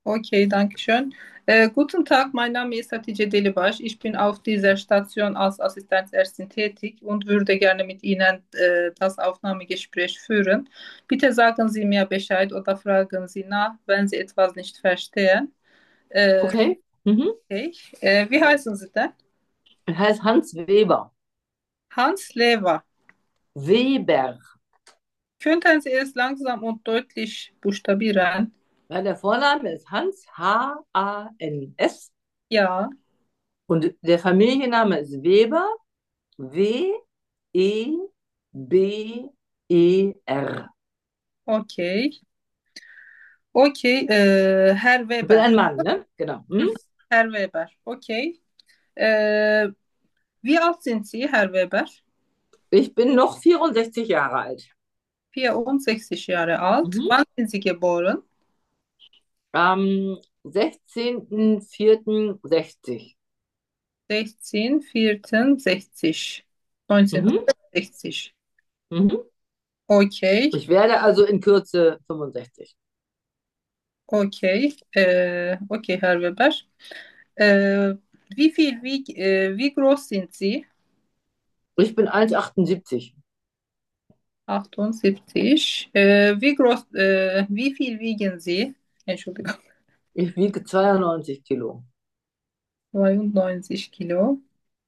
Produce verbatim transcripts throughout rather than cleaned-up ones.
Okay, danke schön. Äh, guten Tag, mein Name ist Hatice Delibaş. Ich bin auf dieser Station als Assistenzärztin tätig und würde gerne mit Ihnen äh, das Aufnahmegespräch führen. Bitte sagen Sie mir Bescheid oder fragen Sie nach, wenn Sie etwas nicht verstehen. Äh, Okay. Mhm. okay. Äh, wie heißen Sie denn? Er heißt Hans Weber. Hans Lewa. Weber. Könnten Sie es langsam und deutlich buchstabieren? Ja, der Vorname ist Hans, H A N S. Ja, Und der Familienname ist Weber, W E B E R. okay. Okay, äh, Herr Ich bin Weber. ein Mann, ne? Genau. Hm? Mhm. Herr Weber, okay. Äh, wie alt sind Sie, Herr Weber? Ich bin noch vierundsechzig Jahre alt. vierundsechzig Jahre alt. Mhm. Wann sind Sie geboren? Am sechzehnten vierten sechzig. sechzehn, vierter, sechzig. Mhm. neunzehnhundertsechzig. Mhm. Okay, Ich werde also in Kürze fünfundsechzig. okay, äh, okay, Herr Weber. Äh, wie viel, wie, äh, wie groß sind Sie? Ich bin eins Komma achtundsiebzig. achtundsiebzig. Äh, wie groß, äh, wie viel wiegen Sie? Entschuldigung, Ich wiege zweiundneunzig Kilo. zweiundneunzig Kilo.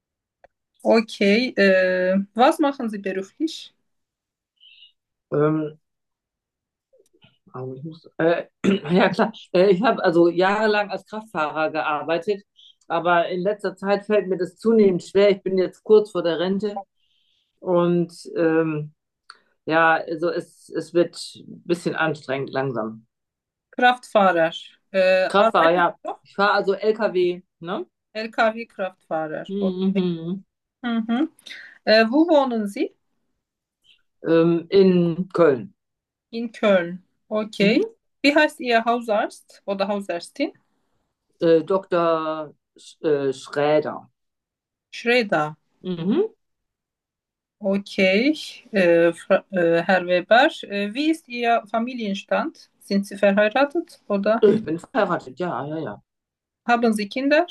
Okay, äh, was machen Sie beruflich? Ähm, Aber ich muss, äh, ja klar, äh, ich habe also jahrelang als Kraftfahrer gearbeitet, aber in letzter Zeit fällt mir das zunehmend schwer. Ich bin jetzt kurz vor der Rente und ähm, ja, also es, es wird ein bisschen anstrengend langsam. Kraftfahrer. Äh, Kraftfahrer, arbeitet ja. noch? Ich fahre also L K W, ne? L K W-Kraftfahrer. Okay. Mhm. Mhm. Äh, wo wohnen Sie? Ähm, in Köln. In Köln. Okay. Mhm. Wie heißt Ihr Hausarzt oder Hausärztin? Äh, Doktor Sch äh, Schräder. Schreda. Mhm. Okay. Äh, Fra äh, Herr Weber, äh, wie ist Ihr Familienstand? Sind Sie verheiratet oder Ich bin verheiratet, ja, ja, ja. haben Sie Kinder?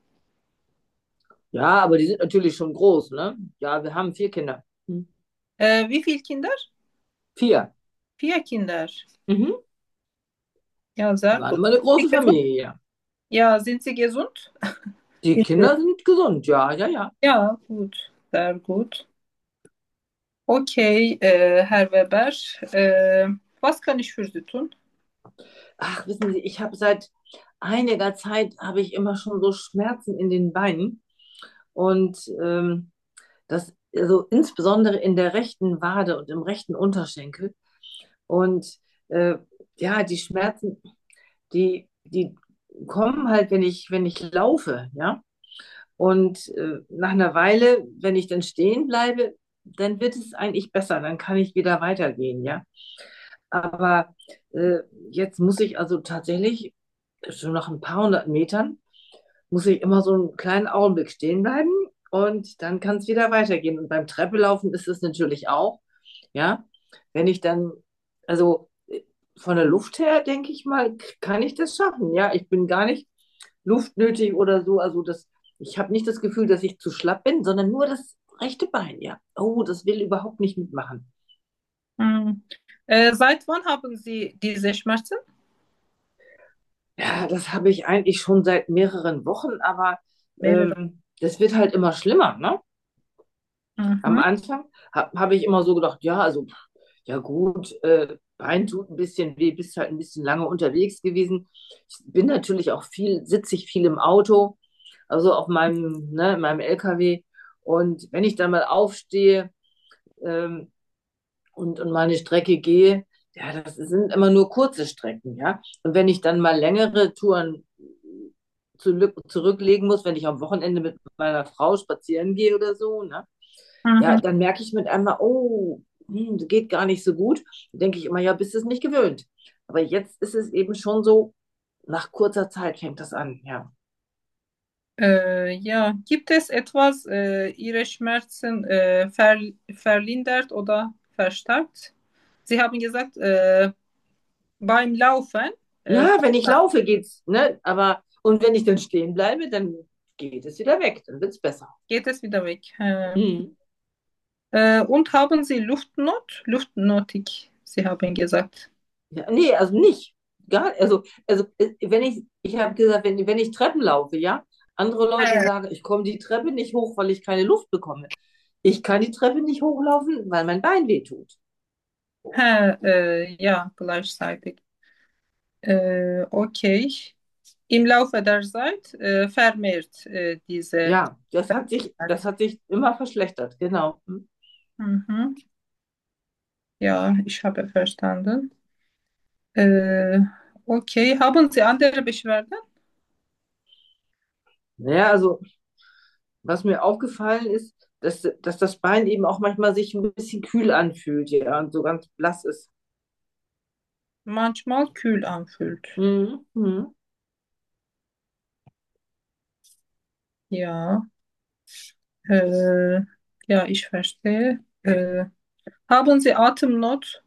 Ja, aber die sind natürlich schon groß, ne? Ja, wir haben vier Kinder. Hm. Äh, wie viele Kinder? Vier. Vier Kinder. Mhm. Ja, Wir sehr waren gut. immer eine große Familie, ja. Ja, sind Sie gesund? Die Kinder sind gesund, ja, ja, ja. Ja, gut, sehr gut. Okay, äh, Herr Weber, äh, was kann ich für Sie tun? Ach, wissen Sie, ich habe seit einiger Zeit habe ich immer schon so Schmerzen in den Beinen und ähm, das also insbesondere in der rechten Wade und im rechten Unterschenkel und äh, ja, die Schmerzen, die die kommen halt, wenn ich wenn ich laufe, ja. Und äh, nach einer Weile, wenn ich dann stehen bleibe, dann wird es eigentlich besser, dann kann ich wieder weitergehen, ja. Aber äh, jetzt muss ich also tatsächlich schon nach ein paar hundert Metern, muss ich immer so einen kleinen Augenblick stehen bleiben und dann kann es wieder weitergehen. Und beim Treppelaufen ist es natürlich auch, ja, wenn ich dann, also äh, von der Luft her, denke ich mal, kann ich das schaffen. Ja, ich bin gar nicht luftnötig oder so. Also das, ich habe nicht das Gefühl, dass ich zu schlapp bin, sondern nur das rechte Bein, ja. Oh, das will überhaupt nicht mitmachen. Hm. Äh, seit wann haben Sie diese Schmerzen? Ja, das habe ich eigentlich schon seit mehreren Wochen, aber Mehrere. ähm, das wird halt immer schlimmer, ne? Am Mhm. Anfang habe hab ich immer so gedacht, ja, also, pff, ja gut, äh, Bein tut ein bisschen weh, bist halt ein bisschen lange unterwegs gewesen. Ich bin natürlich auch viel, sitze ich viel im Auto, also auf meinem, ne, in meinem L K W. Und wenn ich dann mal aufstehe, ähm, und, und meine Strecke gehe, ja, das sind immer nur kurze Strecken, ja. Und wenn ich dann mal längere Touren zu, zurücklegen muss, wenn ich am Wochenende mit meiner Frau spazieren gehe oder so, ne, ja, Mhm. dann merke ich mit einmal, oh, hm, das geht gar nicht so gut. Da denke ich immer, ja, bist du es nicht gewöhnt. Aber jetzt ist es eben schon so, nach kurzer Zeit fängt das an, ja. Äh, ja, gibt es etwas, äh, Ihre Schmerzen äh, ver verlindert oder verstärkt? Sie haben gesagt, äh, beim Laufen. Äh, Ja, wenn ich laufe, geht's, ne? Aber, und wenn ich dann stehen bleibe, dann geht es wieder weg, dann wird's besser. geht es wieder weg. Äh, Mhm. äh, und haben Sie Luftnot? Luftnotig, Sie haben gesagt. Ja, nee, also nicht. Gar, also, also äh, wenn ich, ich habe gesagt, wenn, wenn ich Treppen laufe, ja, andere Leute Äh, sagen, ich komme die Treppe nicht hoch, weil ich keine Luft bekomme. Ich kann die Treppe nicht hochlaufen, weil mein Bein weh tut. hä, äh, ja, gleichzeitig. Äh, okay. Im Laufe der Zeit äh, vermehrt äh, diese. Ja, das hat sich, das hat sich immer verschlechtert, genau. Hm. Mhm. Ja, ich habe verstanden. Äh, okay, haben Sie andere Beschwerden? Naja, also was mir aufgefallen ist, dass, dass das Bein eben auch manchmal sich ein bisschen kühl anfühlt, ja, und so ganz blass ist. Manchmal kühl anfühlt. Mhm. Mhm. Ja, äh, ja, ich verstehe. Äh, haben Sie Atemnot?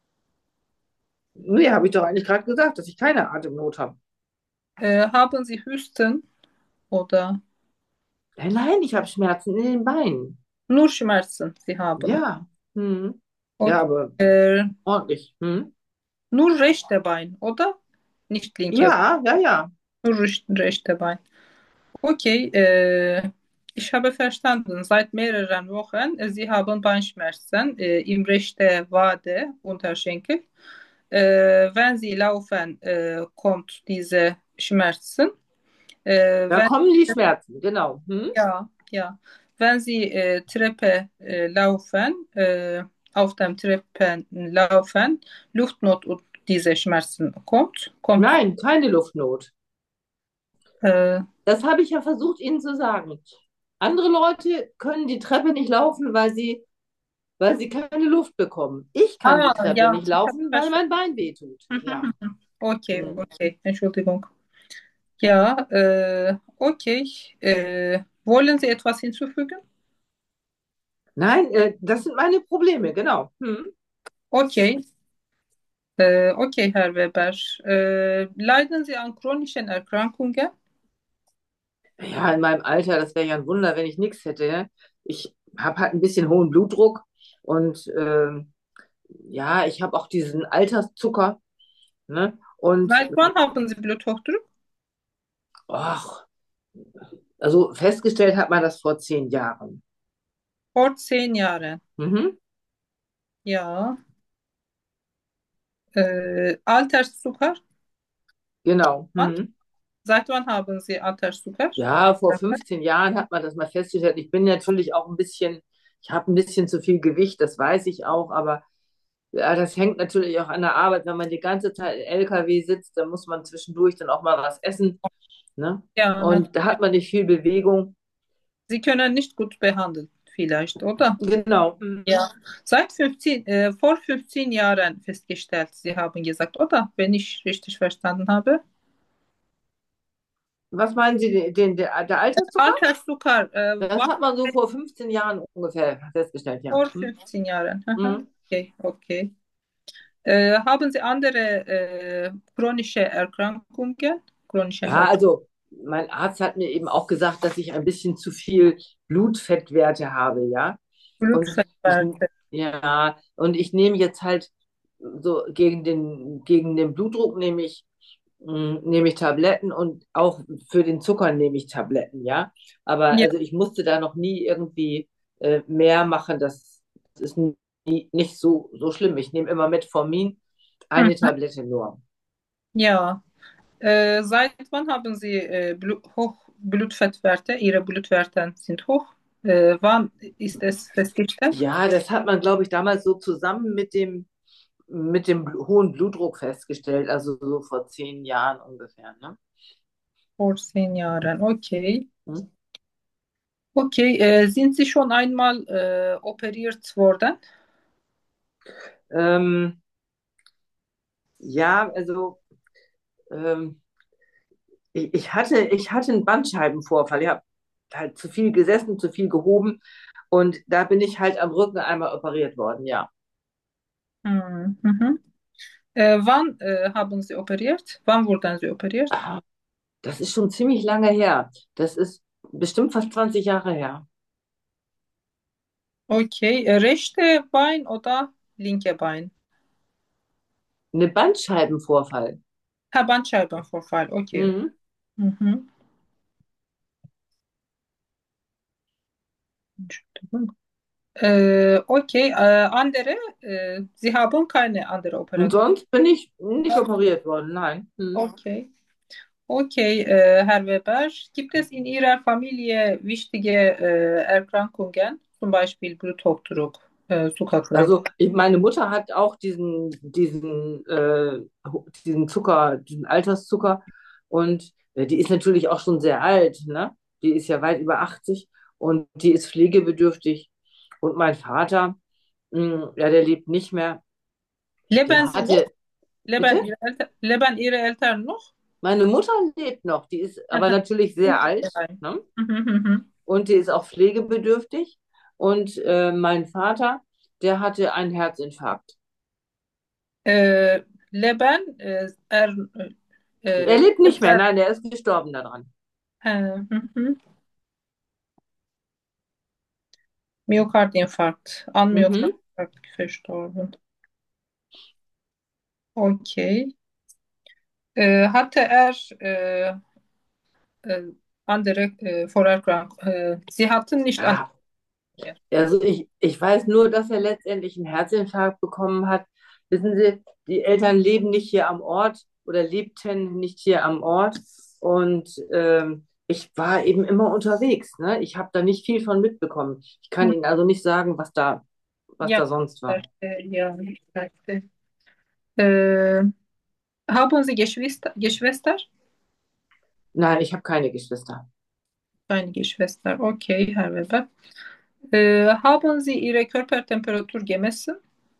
Nee, habe ich doch eigentlich gerade gesagt, dass ich keine Atemnot habe. Äh, haben Sie Husten oder Nein, nein, ich habe Schmerzen in den Beinen. nur Schmerzen Sie haben? Ja. Mhm. Ja, Okay. aber Äh, ordentlich. Mhm. nur rechte Bein, oder? Nicht linke, Ja, ja, ja. nur rech- rechte Bein. Okay, äh, ich habe verstanden. Seit mehreren Wochen, äh, Sie haben Beinschmerzen äh, im rechten Wade, Unterschenkel. Äh, wenn Sie laufen, äh, kommt diese Schmerzen. Äh, Da wenn, kommen die Schmerzen, genau. Mhm. ja, ja. Wenn Sie äh, Treppe äh, laufen, äh, auf dem Treppen laufen, Luftnot und diese Schmerzen kommt, kommt. Nein, keine Luftnot. Äh, Das habe ich ja versucht, Ihnen zu sagen. Andere Leute können die Treppe nicht laufen, weil sie, weil sie keine Luft bekommen. Ich kann die ah, Treppe ja, nicht ich habe laufen, weil verstanden. mein Bein wehtut. Ja. Okay, Mhm. okay, Entschuldigung. Ja, äh, okay. Äh, wollen Sie etwas hinzufügen? Nein, äh, das sind meine Probleme, genau. Mhm. Okay, äh, okay, Herr Weber. Äh, leiden Sie an chronischen Erkrankungen? Ja, in meinem Alter, das wäre ja ein Wunder, wenn ich nichts hätte. Ne? Ich habe halt ein bisschen hohen Blutdruck und ähm, ja, ich habe auch diesen Alterszucker. Ne? Und Seit wann haben Sie Bluthochdruck? ach, also festgestellt hat man das vor zehn Jahren. Vor zehn Jahren. Mhm. Ja. Äh, Alterszucker? Genau. Wann? Mhm. Seit wann haben Sie Alterszucker? Ja, vor fünfzehn Jahren hat man das mal festgestellt. Ich bin natürlich auch ein bisschen, ich habe ein bisschen zu viel Gewicht, das weiß ich auch, aber ja, das hängt natürlich auch an der Arbeit. Wenn man die ganze Zeit im L K W sitzt, dann muss man zwischendurch dann auch mal was essen. Ne? Ja, Und da natürlich. hat man nicht viel Bewegung. Sie können nicht gut behandeln, vielleicht, oder? Genau. Mhm. Ja. Seit fünfzehn, äh, vor fünfzehn Jahren festgestellt, Sie haben gesagt, oder? Wenn ich richtig verstanden habe. Was meinen Sie, den, den, der, der Alterszucker? Alterszucker, äh, Das war hat man so vor fünfzehn Jahren ungefähr festgestellt, ja. vor Hm? fünfzehn Jahren. Aha. Hm? Okay, okay. Äh, haben Sie andere äh, chronische Erkrankungen? Chronische Ja, Erkrankungen? also mein Arzt hat mir eben auch gesagt, dass ich ein bisschen zu viel Blutfettwerte habe, ja. Und ich, Blutfettwerte. ja, und ich nehme jetzt halt so gegen den, gegen den Blutdruck nehme ich, mh, nehme ich Tabletten und auch für den Zucker nehme ich Tabletten, ja. Aber Ja, also ich musste da noch nie irgendwie äh, mehr machen. Das ist nie, nicht so, so schlimm. Ich nehme immer Metformin, eine mhm. Tablette nur. Ja. Äh, seit wann haben Sie äh, Blu hoch Blutfettwerte? Ihre Blutwerte sind hoch. Äh, wann ist es festgestellt? Ja, das hat man, glaube ich, damals so zusammen mit dem, mit dem bl- hohen Blutdruck festgestellt, also so vor zehn Jahren ungefähr, ne? Vor zehn Jahren. Okay. Hm? Okay. Äh, sind Sie schon einmal äh, operiert worden? Ähm, ja, also ähm, ich, ich hatte, ich hatte einen Bandscheibenvorfall. Ich habe halt zu viel gesessen, zu viel gehoben und da bin ich halt am Rücken einmal operiert worden, ja. Mhm. Mhm. Äh, wann äh, haben Sie operiert? Wann wurden Sie operiert? Ah, das ist schon ziemlich lange her. Das ist bestimmt fast zwanzig Jahre her. Okay, äh, rechte Bein oder linke Bein? Eine Bandscheibenvorfall. Ha, Bandscheibenvorfall, okay. Mhm. Mhm. Entschuldigung. Äh, okay, äh, andere, äh, Sie haben keine andere Und Operation. sonst bin ich nicht operiert worden, nein. Mhm. Okay, okay, äh, Herr Weber, gibt es in Ihrer Familie wichtige äh, Erkrankungen, zum Beispiel Bluthochdruck, äh, Zuckerkrank? Also ich, meine Mutter hat auch diesen, diesen, äh, diesen Zucker, diesen Alterszucker und äh, die ist natürlich auch schon sehr alt, ne? Die ist ja weit über achtzig und die ist pflegebedürftig. Und mein Vater, mh, ja, der lebt nicht mehr. Leben Der Sie noch? hatte, Leben bitte? Ihre Eltern, leben Ihre Eltern noch? Meine Mutter lebt noch, die ist aber Aha, natürlich sind sehr Sie alt, daheim? ne? Mhm, mhm. Und die ist auch pflegebedürftig. Und äh, mein Vater, der hatte einen Herzinfarkt. Äh, Leben, äh, er, Er äh, lebt nicht lebt mehr, er, nein, der ist gestorben daran. äh, mhm. Myokardinfarkt, an Mhm. Myokardinfarkt verstorben. Okay. Äh, hatte er äh, äh, andere äh, Vorerkrankungen? Äh, Sie hatten nicht andere. Ja, also ich, ich weiß nur, dass er letztendlich einen Herzinfarkt bekommen hat. Wissen Sie, die Eltern leben nicht hier am Ort oder lebten nicht hier am Ort. Und ähm, ich war eben immer unterwegs. Ne? Ich habe da nicht viel von mitbekommen. Ich kann Ihnen also nicht sagen, was da, was Ja, da sonst war. verstehe, ja, ich verstehe. Äh, haben Sie Geschwister? Geschwister? Nein, ich habe keine Geschwister. Keine Geschwister. Okay, Herr Weber. Äh, haben Sie Ihre Körpertemperatur gemessen?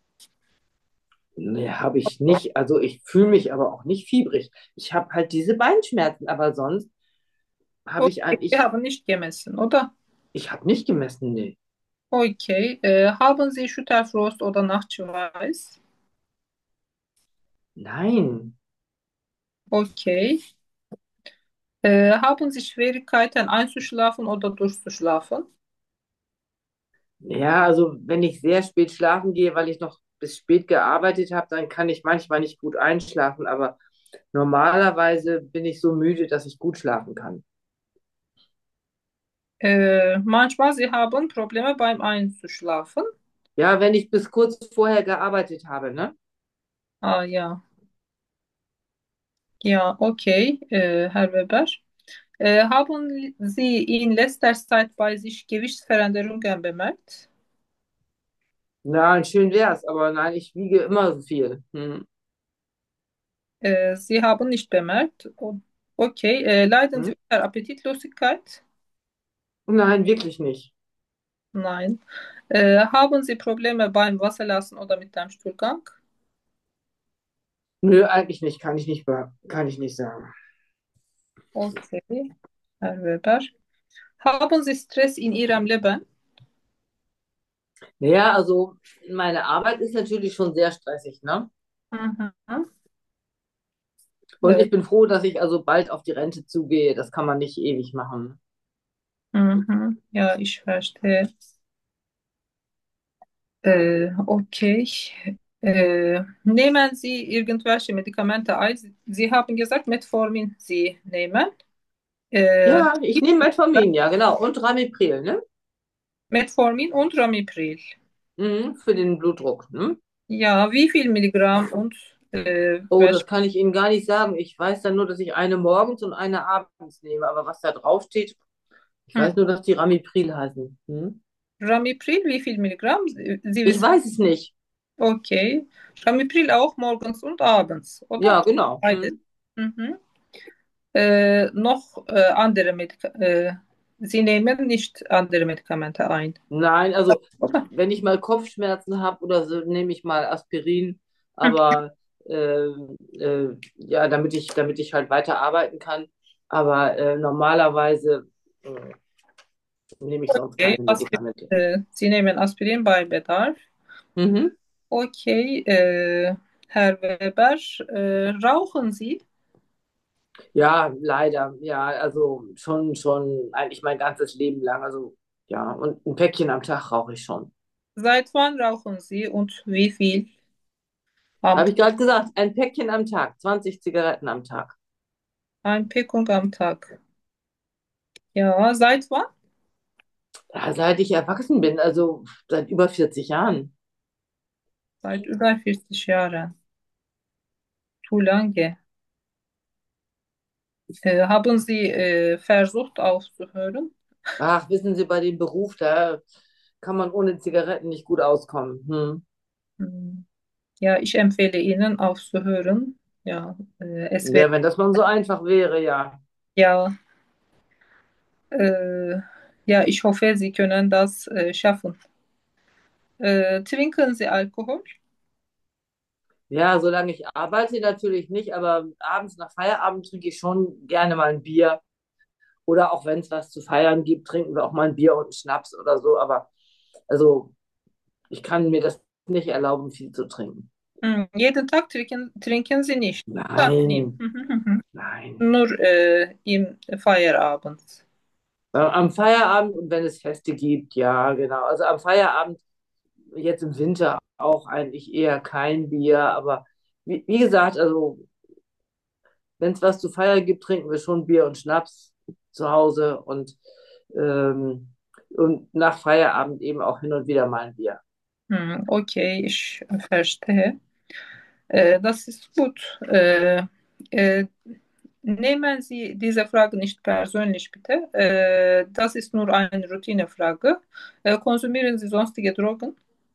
Nee, habe ich nicht. Also ich fühle mich aber auch nicht fiebrig. Ich habe halt diese Beinschmerzen, aber sonst habe ich Okay, Sie eigentlich, haben nicht gemessen, oder? ich habe nicht gemessen, nee. Okay. Äh, haben Sie Schüttelfrost oder Nachtschweiß? Nein. Okay. Äh, haben Sie Schwierigkeiten einzuschlafen oder durchzuschlafen? Ja, also wenn ich sehr spät schlafen gehe, weil ich noch bis spät gearbeitet habe, dann kann ich manchmal nicht gut einschlafen, aber normalerweise bin ich so müde, dass ich gut schlafen kann. Äh, manchmal Sie haben Probleme beim Einzuschlafen. Ja, wenn ich bis kurz vorher gearbeitet habe, ne? Ah ja, ja, okay, äh, Herr Weber. Äh, haben Sie in letzter Zeit bei sich Gewichtsveränderungen bemerkt? Na, schön wär's, aber nein, ich wiege immer so viel. Hm. Äh, Sie haben nicht bemerkt. O- Okay, äh, leiden Hm? Sie unter Appetitlosigkeit? Nein, wirklich nicht. Nein. Äh, haben Sie Probleme beim Wasserlassen oder mit dem Stuhlgang? Nö, eigentlich nicht, kann ich nicht, be- kann ich nicht sagen. Okay, Herr Weber. Haben Sie Stress in Ihrem Leben? Naja, also meine Arbeit ist natürlich schon sehr stressig, ne? Mhm. Und Äh, ich bin froh, dass ich also bald auf die Rente zugehe. Das kann man nicht ewig machen. mhm. Ja, ich verstehe. Äh, okay. Äh, nehmen Sie irgendwelche Medikamente ein? Sie Sie haben gesagt, Metformin Sie nehmen. Äh, Ja, ich nehme Metformin, ja, genau. Und Ramipril, ne? Metformin und Ramipril. Mhm, für den Blutdruck, ne? Ja, wie viel Milligramm und äh, Oh, welch, das kann ich Ihnen gar nicht sagen. Ich weiß dann nur, dass ich eine morgens und eine abends nehme. Aber was da drauf steht, ich hm. weiß nur, dass die Ramipril heißen. Hm? Ramipril, wie viel Milligramm? Sie, Sie Ich wissen, weiß es nicht. okay. Ramipril auch morgens und abends, oder? Ja, genau. Beides. Hm? Mhm. Äh, noch äh, andere Medikamente. Äh, Sie nehmen nicht andere Medikamente ein, Nein, also oder? wenn ich mal Kopfschmerzen habe oder so, nehme ich mal Aspirin. Hm. Aber äh, äh, ja, damit ich, damit ich halt weiter arbeiten kann. Aber äh, normalerweise äh, nehme ich sonst Okay, keine Aspirin, Medikamente. äh, Sie nehmen Aspirin bei Bedarf. Mhm. Okay, äh, Herr Weber, äh, rauchen Sie? Ja, leider. Ja, also schon, schon eigentlich mein ganzes Leben lang. Also ja, und ein Päckchen am Tag rauche ich schon. Seit wann rauchen Sie und wie viel am Habe ich Tag? gerade gesagt, ein Päckchen am Tag, zwanzig Zigaretten am Tag. Ein Packung am Tag. Ja, seit wann? Ja, seit ich erwachsen bin, also seit über vierzig Jahren. Seit über vierzig Jahren. Zu lange. Äh, haben Sie äh, versucht aufzuhören? Ach, wissen Sie, bei dem Beruf, da kann man ohne Zigaretten nicht gut auskommen. Hm. Hm. Ja, ich empfehle Ihnen aufzuhören. Ja, äh, es wäre, Ja, wenn das mal so einfach wäre, ja. ja, äh, ja, ich hoffe, Sie können das äh, schaffen. Äh, trinken Sie Alkohol? Ja, solange ich arbeite natürlich nicht, aber abends nach Feierabend trinke ich schon gerne mal ein Bier. Oder auch wenn es was zu feiern gibt, trinken wir auch mal ein Bier und einen Schnaps oder so. Aber also ich kann mir das nicht erlauben, viel zu trinken. Hm, jeden Tag trinken, trinken Sie nicht. Ja, nie. Nein, Mhm, mhm, mhm. nein. Nur äh, im Feierabend. Äh, Am Feierabend und wenn es Feste gibt, ja, genau. Also am Feierabend, jetzt im Winter auch eigentlich eher kein Bier. Aber wie, wie gesagt, also wenn es was zu feiern gibt, trinken wir schon Bier und Schnaps zu Hause und, ähm, und nach Feierabend eben auch hin und wieder mal ein Bier. Hm, okay, ich verstehe. Äh, das ist gut. Äh, äh, nehmen Sie diese Frage nicht persönlich, bitte. Äh, das ist nur eine Routinefrage. Äh, konsumieren Sie sonstige Drogen?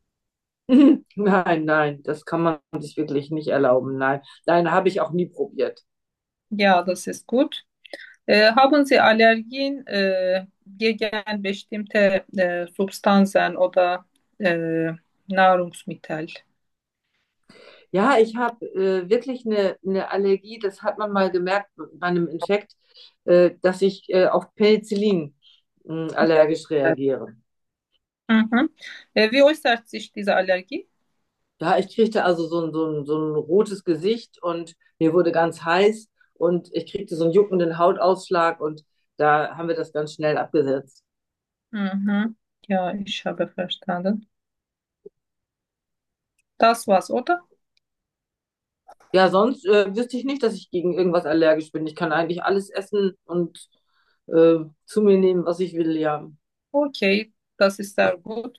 Nein, nein, das kann man sich wirklich nicht erlauben. Nein, nein, habe ich auch nie probiert. Ja, das ist gut. Äh, haben Sie Allergien äh, gegen bestimmte äh, Substanzen oder äh, Nahrungsmittel? Ja, ich habe äh, wirklich eine, eine Allergie, das hat man mal gemerkt bei einem Infekt, äh, dass ich äh, auf Penicillin mh, allergisch reagiere. Mhm. Äh, wie äußert sich diese Allergie? Ja, ich kriegte also so ein, so ein, so ein rotes Gesicht und mir wurde ganz heiß und ich kriegte so einen juckenden Hautausschlag und da haben wir das ganz schnell abgesetzt. Mhm. Ja, ich habe verstanden. Das war's, oder? Ja, sonst äh, wüsste ich nicht, dass ich gegen irgendwas allergisch bin. Ich kann eigentlich alles essen und äh, zu mir nehmen, was ich will, ja. Okay, das ist sehr gut.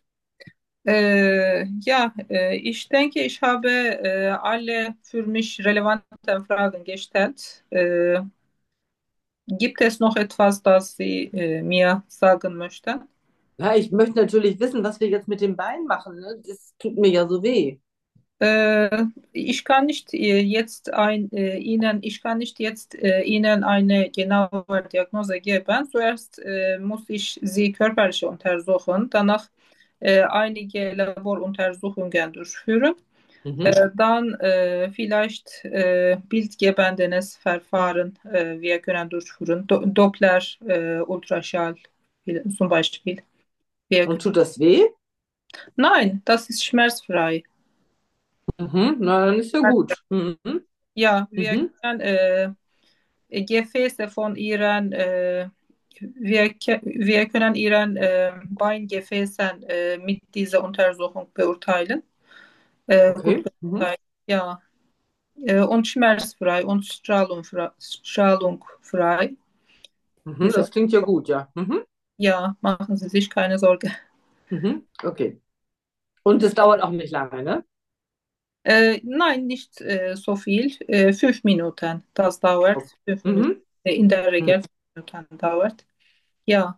Äh, ja, äh, ich denke, ich habe äh, alle für mich relevanten Fragen gestellt. Äh, gibt es noch etwas, das Sie äh, mir sagen möchten? Ja, ich möchte natürlich wissen, was wir jetzt mit dem Bein machen, ne? Das tut mir ja so weh. Äh, ich kann nicht äh, jetzt ein, äh, Ihnen, ich kann nicht jetzt äh, Ihnen eine genaue Diagnose geben. Zuerst äh, muss ich Sie körperlich untersuchen, danach äh, einige Laboruntersuchungen durchführen. Mhm. Äh, dann äh, vielleicht äh, bildgebendes Verfahren äh, wir können durchführen. Do Doppler, äh, Ultraschall zum Beispiel. Wir Und können. tut das weh? Nein, das ist schmerzfrei. Mhm. Na, dann ist ja gut. Mhm. Ja, wir Mhm. können äh, Gefäße von ihren, äh, wir, ke- wir können ihren äh, Beingefäßen äh, mit dieser Untersuchung beurteilen. Äh, gut Okay. Mhm. beurteilen. Ja, äh, und schmerzfrei und strahlungfrei. strahlungfrei. Mhm. Diese, Das klingt ja gut, ja. Mhm. ja, machen Sie sich keine Sorge. Mhm. Okay. Und das dauert auch nicht lange, ne? Äh, nein, nicht äh, so viel. Äh, fünf Minuten. Das dauert. Okay. Fünf Minuten. Mhm. Äh, In der Mhm. Regel fünf Minuten dauert. Ja.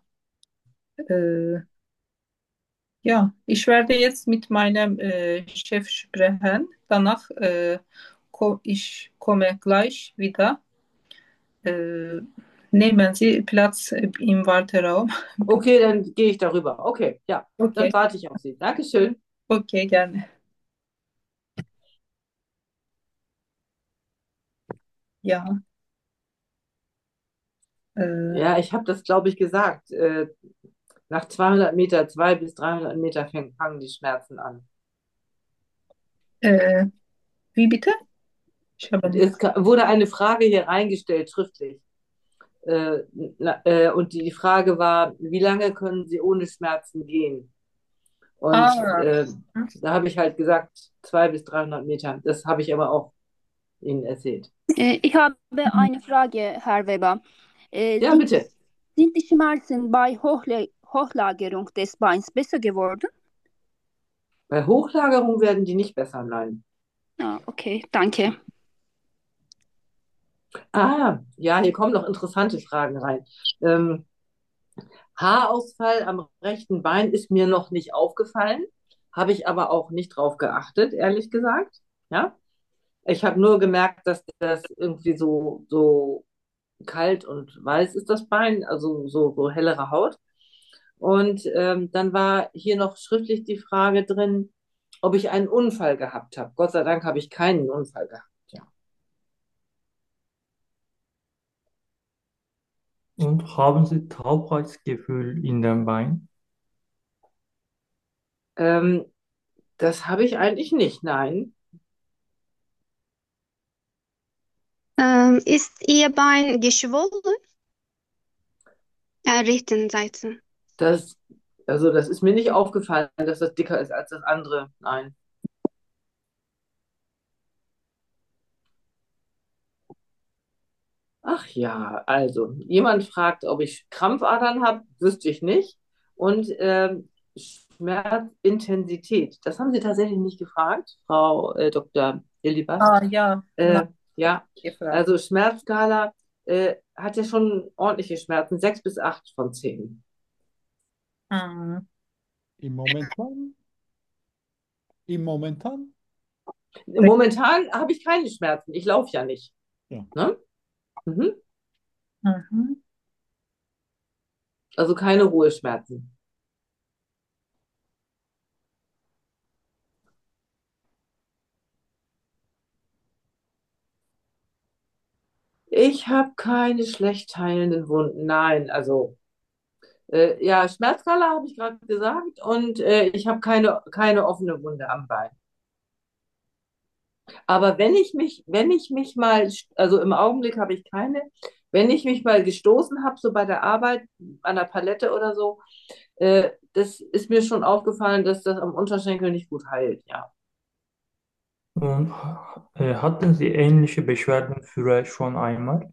Äh, Ja, ich werde jetzt mit meinem äh, Chef sprechen. Danach äh, ko ich komme gleich wieder. Äh, nehmen Sie Platz im Warteraum. Okay, dann gehe ich darüber. Okay, ja. Okay, Dann warte ich auf Sie. Dankeschön. okay, gerne. Ja, äh, Ja, ich habe das, glaube ich, gesagt. Äh, nach zweihundert Meter, zwei bis dreihundert Meter fäng- fangen die Schmerzen an. äh, Wie bitte? Ich habe nicht. Es wurde eine Frage hier reingestellt, schriftlich. Äh, na, äh, und die Frage war, wie lange können Sie ohne Schmerzen gehen? Und Ah, äh, da habe ich halt gesagt, zweihundert bis dreihundert Meter. Das habe ich aber auch Ihnen erzählt. Äh, ich habe eine Frage, Herr Weber. Äh, Ja, sind, bitte. sind die Schmerzen bei Hochle Hochlagerung des Beins besser geworden? Bei Hochlagerung werden die nicht besser, nein. Ah, okay, danke. Ah, ja, hier kommen noch interessante Fragen rein. Ähm, Haarausfall am rechten Bein ist mir noch nicht aufgefallen, habe ich aber auch nicht drauf geachtet, ehrlich gesagt. Ja, ich habe nur gemerkt, dass das irgendwie so, so kalt und weiß ist das Bein, also so, so hellere Haut. Und ähm, dann war hier noch schriftlich die Frage drin, ob ich einen Unfall gehabt habe. Gott sei Dank habe ich keinen Unfall gehabt. Ja. Und haben Sie Taubheitsgefühl in dem Bein? Ähm, Das habe ich eigentlich nicht, nein. Ähm, ist Ihr Bein geschwollen? Äh, rechten Seite. Das, also das ist mir nicht aufgefallen, dass das dicker ist als das andere. Nein. Ach ja, also jemand fragt, ob ich Krampfadern habe, wüsste ich nicht. Und ähm, Schmerzintensität, das haben Sie tatsächlich nicht gefragt, Frau äh, Doktor Illibas. ah ja, nein, Äh, ja, gefragt. also Schmerzskala äh, hat ja schon ordentliche Schmerzen, sechs bis acht von zehn. Hm. Im Momentan, im Momentan, Momentan habe ich keine Schmerzen, ich laufe ja nicht. ja. Ne? Mhm. Mhm. Also keine Ruheschmerzen. Ich habe keine schlecht heilenden Wunden. Nein, also äh, ja, Schmerzskala habe ich gerade gesagt und äh, ich habe keine, keine offene Wunde am Bein. Aber wenn ich mich, wenn ich mich mal, also im Augenblick habe ich keine, wenn ich mich mal gestoßen habe, so bei der Arbeit an der Palette oder so, äh, das ist mir schon aufgefallen, dass das am Unterschenkel nicht gut heilt, ja. Und äh, hatten Sie ähnliche Beschwerden früher schon einmal?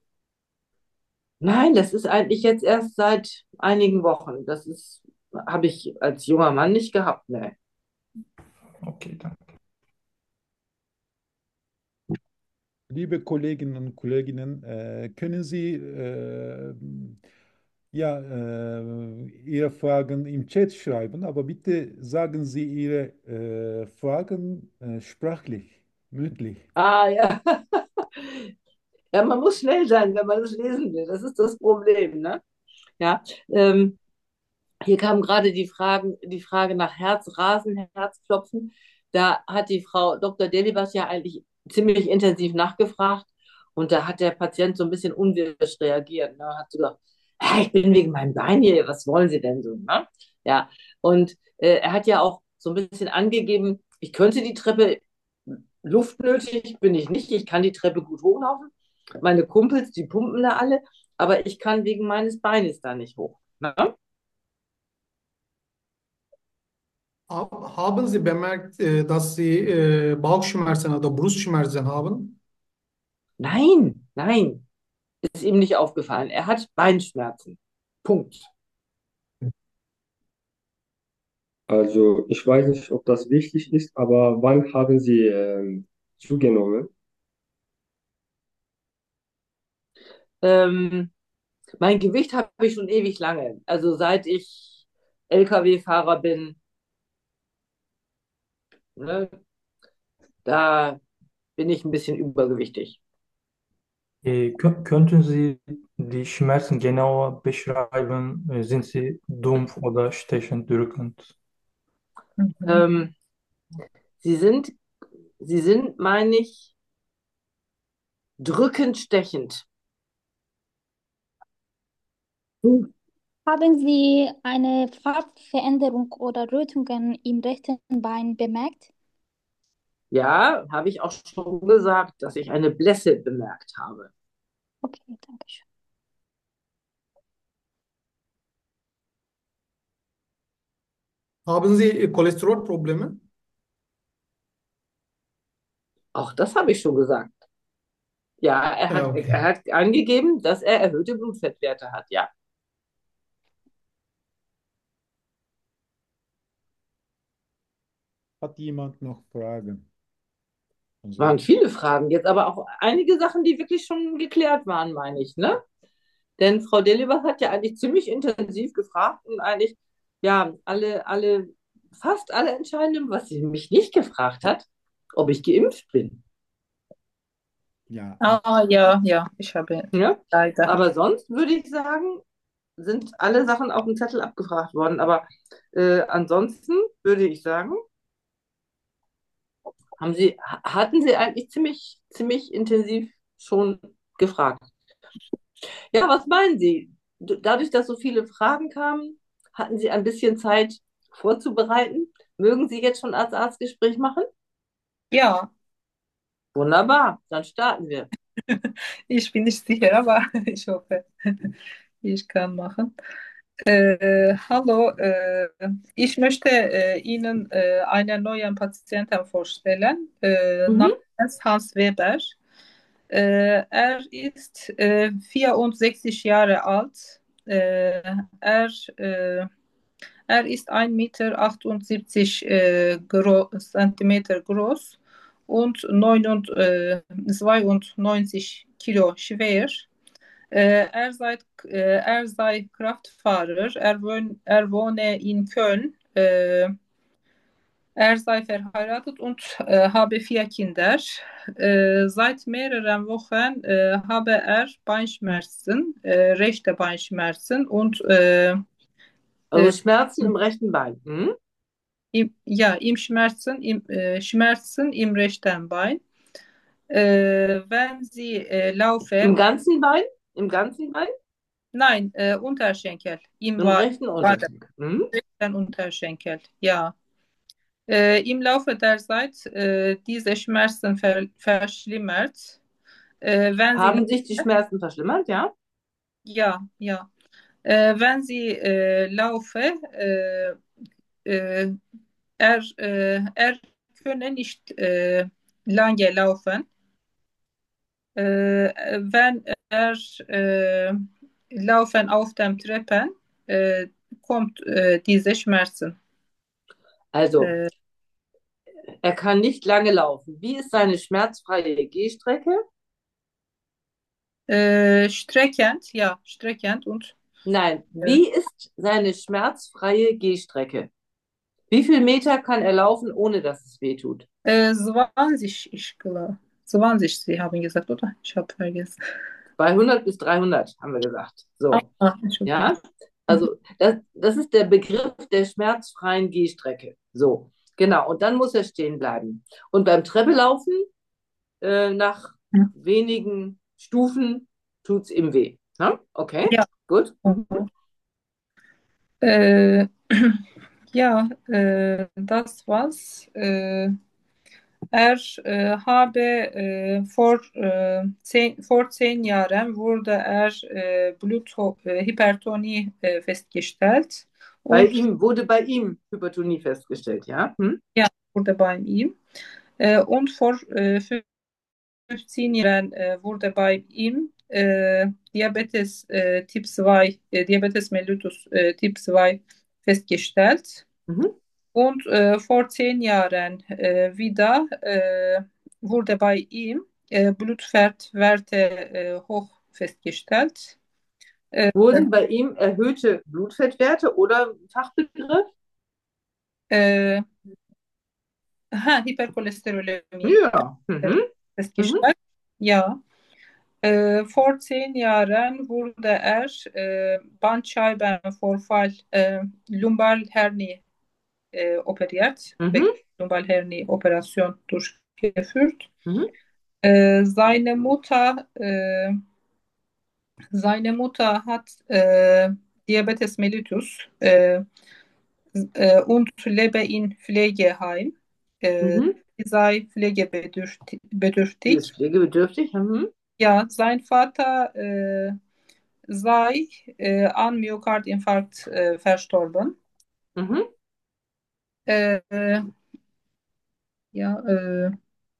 Nein, das ist eigentlich jetzt erst seit einigen Wochen. Das ist, habe ich als junger Mann nicht gehabt, ne. Okay, dann. Liebe Kolleginnen und Kollegen, äh, können Sie äh, ja, äh, Ihre Fragen im Chat schreiben, aber bitte sagen Sie Ihre äh, Fragen äh, sprachlich, mündlich. Ah, ja. Ja, man muss schnell sein, wenn man es lesen will. Das ist das Problem, ne? Ja. Ähm, hier kam gerade die Fragen, die Frage nach Herzrasen, Herzklopfen. Da hat die Frau Doktor Delibas ja eigentlich ziemlich intensiv nachgefragt und da hat der Patient so ein bisschen unwirsch reagiert. Ne? Hat so gesagt, "Ah, ich bin wegen meinem Bein hier, was wollen Sie denn so?" Ne? Ja, und äh, er hat ja auch so ein bisschen angegeben, ich könnte die Treppe, luftnötig bin ich nicht, ich kann die Treppe gut hochlaufen. Meine Kumpels, die pumpen da alle, aber ich kann wegen meines Beines da nicht hoch. Ne? Ha- Haben Sie bemerkt, äh, dass Sie äh, Bauchschmerzen oder Brustschmerzen haben? Nein, nein, ist ihm nicht aufgefallen. Er hat Beinschmerzen. Punkt. Also, ich weiß nicht, ob das wichtig ist, aber wann haben Sie ähm, zugenommen? Ähm, Mein Gewicht habe ich schon ewig lange. Also seit ich L K W-Fahrer bin, ne, da bin ich ein bisschen übergewichtig. Äh, kö- könnten Sie die Schmerzen genauer beschreiben? Äh, sind sie dumpf oder stechend drückend? Mhm. Ähm, sie sind, sie sind, meine ich, drückend stechend. Haben Sie eine Farbveränderung oder Rötungen im rechten Bein bemerkt? Ja, habe ich auch schon gesagt, dass ich eine Blässe bemerkt habe. Okay, danke schön. Haben Sie äh, Cholesterolprobleme? Auch das habe ich schon gesagt. Ja, er Ja, hat, okay. er hat angegeben, dass er erhöhte Blutfettwerte hat. Ja, Hat jemand noch Fragen? es waren Also, viele Fragen jetzt, aber auch einige Sachen, die wirklich schon geklärt waren, meine ich, ne? Denn Frau Delibas hat ja eigentlich ziemlich intensiv gefragt und eigentlich, ja, alle, alle, fast alle entscheidenden, was sie mich nicht gefragt hat, ob ich geimpft bin. ja, Ah, ja, ja, ich habe Ja? leider. Aber sonst würde ich sagen, sind alle Sachen auf dem Zettel abgefragt worden. Aber äh, ansonsten würde ich sagen, haben Sie, hatten Sie eigentlich ziemlich, ziemlich intensiv schon gefragt. Ja, was meinen Sie? D- Dadurch, dass so viele Fragen kamen, hatten Sie ein bisschen Zeit vorzubereiten? Mögen Sie jetzt schon als Arztgespräch machen? Ja, Wunderbar, dann starten wir. ich bin nicht sicher, aber ich hoffe, ich kann machen. Äh, hallo, äh, ich möchte äh, Ihnen äh, einen neuen Patienten vorstellen, äh, Mhm. namens Hans Weber. Äh, er ist äh, vierundsechzig Jahre alt. Äh, er, äh, er ist ein Meter achtundsiebzig äh, gro Zentimeter groß und zweiundneunzig Kilo schwer. Äh, er, sei, äh, er sei Kraftfahrer, er, wohn, er wohne in Köln, äh, er sei verheiratet und äh, habe vier Kinder. Äh, seit mehreren Wochen äh, habe er Beinschmerzen, äh, rechte Beinschmerzen und äh, Also Schmerzen im rechten Bein. Mhm. im, ja, im Schmerzen, im, äh, Schmerzen im rechten Bein. Äh, wenn sie äh, Im laufe, ganzen Bein? Im ganzen Bein? nein, äh, Unterschenkel, im Im Wa- rechten Wade, Unterschenkel. Mhm. rechten Unterschenkel, ja. Äh, im Laufe der Zeit äh, diese Schmerzen ver verschlimmert. Äh, wenn sie Haben sich die Schmerzen verschlimmert, ja? ja, ja. Äh, wenn sie äh, laufe, äh, äh, er, äh, er könne nicht äh, lange laufen. Äh, wenn er äh, laufen auf dem Treppen, äh, kommt äh, diese Schmerzen. Also, Äh, er kann nicht lange laufen. Wie ist seine schmerzfreie Gehstrecke? äh, streckend, ja, streckend und Nein, äh, wie ist seine schmerzfreie Gehstrecke? Wie viel Meter kann er laufen, ohne dass es weh tut? äh, zwanzig, ich glaube. zwanzig, Sie haben gesagt, oder? Ich habe vergessen. zweihundert bis dreihundert, haben wir gesagt. So, Ah, ist okay. ja? Also, das, das ist der Begriff der schmerzfreien Gehstrecke. So, genau. Und dann muss er stehen bleiben. Und beim Treppelaufen, äh, nach Mhm. wenigen Stufen, tut es ihm weh. Ne? Okay, Ja. gut. Äh, ja, äh, das war's. Äh, er äh, habe äh, vor, äh, zehn, vor zehn Jahren wurde er äh, Bluthypertonie äh, festgestellt Bei und ihm, wurde bei ihm Hypertonie festgestellt, ja? Hm? ja, wurde bei ihm. Äh, und vor äh, fünfzehn Jahren äh, wurde bei ihm äh, Diabetes äh, Typ zwei, äh, Diabetes mellitus äh, Typ zwei festgestellt. Mhm. Und äh, vor zehn Jahren äh, wieder äh, wurde bei ihm äh, Blutfettwerte äh, hoch festgestellt. Äh, Wurden bei ihm erhöhte Blutfettwerte oder Fachbegriff? äh, ha, Hypercholesterolemie Ja. äh, Mhm. Mhm. festgestellt. Ja. Äh, vor zehn Jahren wurde er äh, Bandscheibenvorfall, äh, Lumbalhernie äh, operiert, Mhm. wegen Lumbalhernie-Operation durchgeführt. Mhm. Äh, seine Mutter, äh, seine Mutter hat äh, Diabetes mellitus äh, äh, und lebe in Pflegeheim. Äh, Mhm. sie sei pflegebedürftig. Sie ist bedürftig. pflegebedürftig. Mhm. Ja, sein Vater äh, sei äh, an Myokardinfarkt äh, verstorben. Mhm. Äh, ja, äh,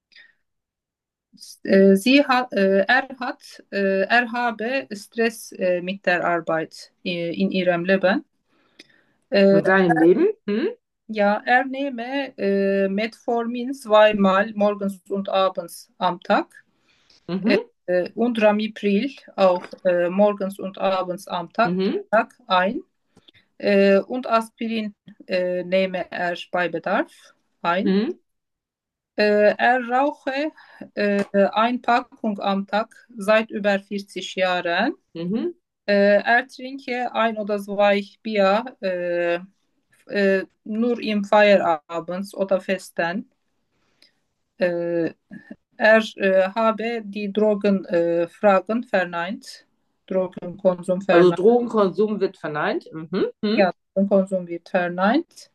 äh, sie hat, äh, er hat, äh, er habe Stress äh, mit der Arbeit äh, in ihrem Leben. Äh, Mit seinem Leben. Mhm. ja, er nehme äh, Metformin zweimal morgens und abends am Tag. Äh, Mhm. äh, und Ramipril auch äh, morgens und abends am Tag, Mhm. Tag ein. Äh, und Aspirin äh, nehme er bei Bedarf ein. Mhm. Äh, er rauche äh, eine Packung am Tag seit über vierzig Jahren. Mhm. Äh, er trinke ein oder zwei Bier äh, äh, nur im Feierabend oder Festen. Äh, er äh, habe die Drogenfragen äh, Fragen verneint. Drogenkonsum Also verneint. Drogenkonsum wird verneint. Mhm. Mhm. Ja, Drogenkonsum wird verneint.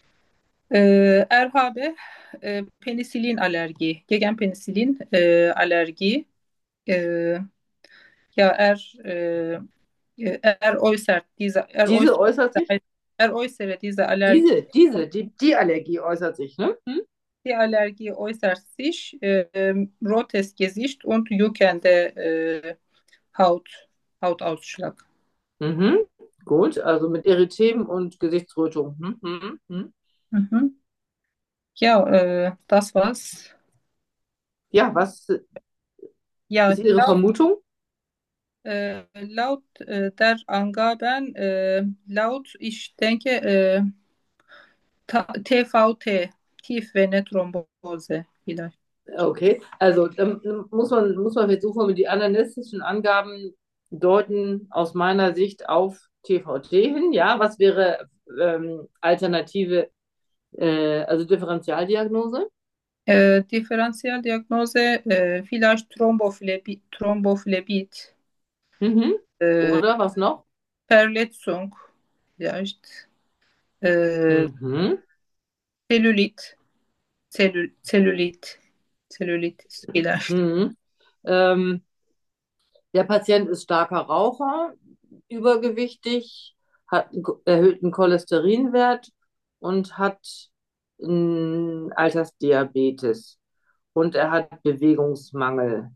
Äh, er habe äh, Penicillinallergie, gegen Penicillinallergie. Äh, Allergie. Äh, ja, er, äh, er äußert diese, er Diese äußert, äußert sich, er äußere diese Allergie. diese, diese, die, die Allergie äußert sich, ne? Mhm. Die Allergie äußert sich äh, rotes Gesicht und juckende äh, Haut, Hautausschlag. Mhm. Gut, also mit Erythem und Gesichtsrötung. Mhm. Mhm. Mhm. Mhm. Ja, äh, das war's. Ja, was Ja, ist Ihre laut, Vermutung? äh, laut äh, der Angaben, äh, laut, ich denke, äh, Ta- T V T, Tiefvenenthrombose vielleicht. Okay, also dann muss man, muss man jetzt so formulieren, die anamnestischen Angaben deuten aus meiner Sicht auf T V T hin. Ja, was wäre ähm, alternative, äh, also Differentialdiagnose? Äh, Differentialdiagnose, äh, vielleicht Thrombophlebit, Thrombophlebit, Mhm. äh, Oder was noch? Verletzung, vielleicht, äh, Mhm. Zellulit, Zellul Zellulit, Zellulitis, vielleicht. Mhm. Ähm, der Patient ist starker Raucher, übergewichtig, hat einen ko- erhöhten Cholesterinwert und hat einen Altersdiabetes. Und er hat Bewegungsmangel.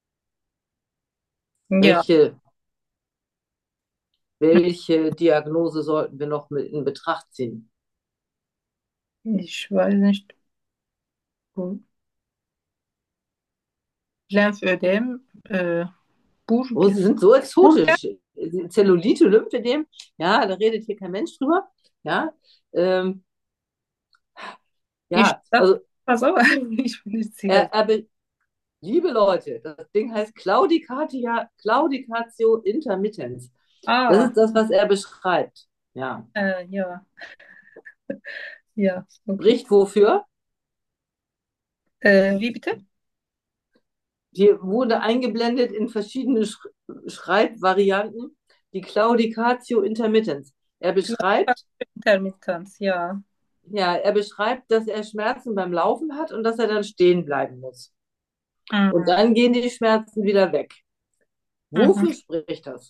Ja, Welche, welche Diagnose sollten wir noch mit in Betracht ziehen? ich weiß nicht. Lymphödem, äh, Oh, Burg, Sie sind so Burger? exotisch. Zellulite, Lymphedem, ja, da redet hier kein Mensch drüber. Ja, ähm, Ich ja, sag also mal so, ich bin nicht sicher. er, er, be- liebe Leute, das Ding heißt Claudicatia, Claudicatio intermittens. Das Ah, ist das, was er beschreibt. Ja. äh, ja, ja, okay. Spricht wofür? Äh, wie bitte? Hier wurde eingeblendet in verschiedene Sch Schreibvarianten die Claudicatio intermittens. Er beschreibt, Intermittenz, ja. ja, er beschreibt, dass er Schmerzen beim Laufen hat und dass er dann stehen bleiben muss. Und Mhm. dann gehen die Schmerzen wieder weg. Mhm. Wofür spricht das?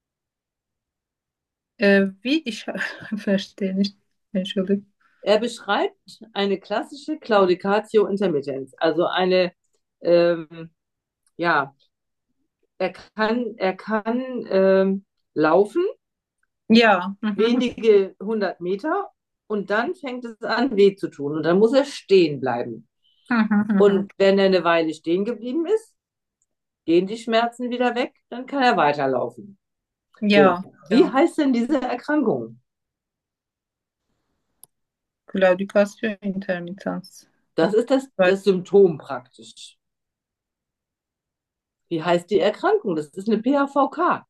Äh, wie? Ich verstehe nicht. Entschuldigung. Er beschreibt eine klassische Claudicatio intermittens, also eine, ähm, ja, er kann, er kann ähm, laufen, Ja. Mhm. wenige hundert Meter, und dann fängt es an, weh zu tun. Und dann muss er stehen bleiben. Mhm. Mhm. Und wenn er eine Weile stehen geblieben ist, gehen die Schmerzen wieder weg, dann kann er weiterlaufen. So, Ja, wie ja. heißt denn diese Erkrankung? Claudication intermittens. Das ist das, Weil, das Symptom praktisch. Wie heißt die Erkrankung? Das ist eine P A V K.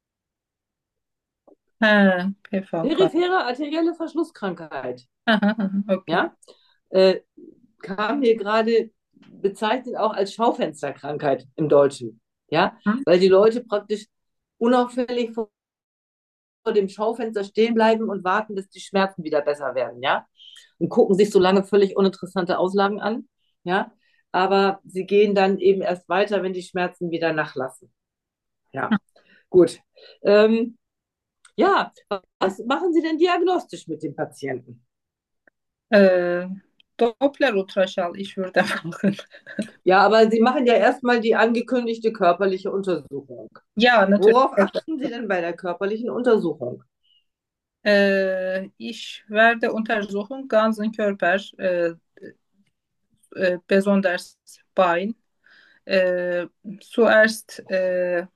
äh, P V K. Periphere arterielle Verschlusskrankheit. Aha, aha, okay. Ja, äh, kam hier gerade bezeichnet auch als Schaufensterkrankheit im Deutschen. Ja, Mhm. weil die Leute praktisch unauffällig vor dem Schaufenster stehen bleiben und warten, bis die Schmerzen wieder besser werden. Ja, und gucken sich so lange völlig uninteressante Auslagen an. Ja, aber sie gehen dann eben erst weiter, wenn die Schmerzen wieder nachlassen. Ja, gut. Ähm, ja, was machen Sie denn diagnostisch mit dem Patienten? Äh, Doppler-Ultraschall, ich würde machen. Ja, aber Sie machen ja erstmal die angekündigte körperliche Untersuchung. Ja, natürlich. Worauf achten Sie denn bei der körperlichen Untersuchung? Äh, ich werde Untersuchung ganzen Körper, äh, äh, besonders Bein. Äh, zuerst äh,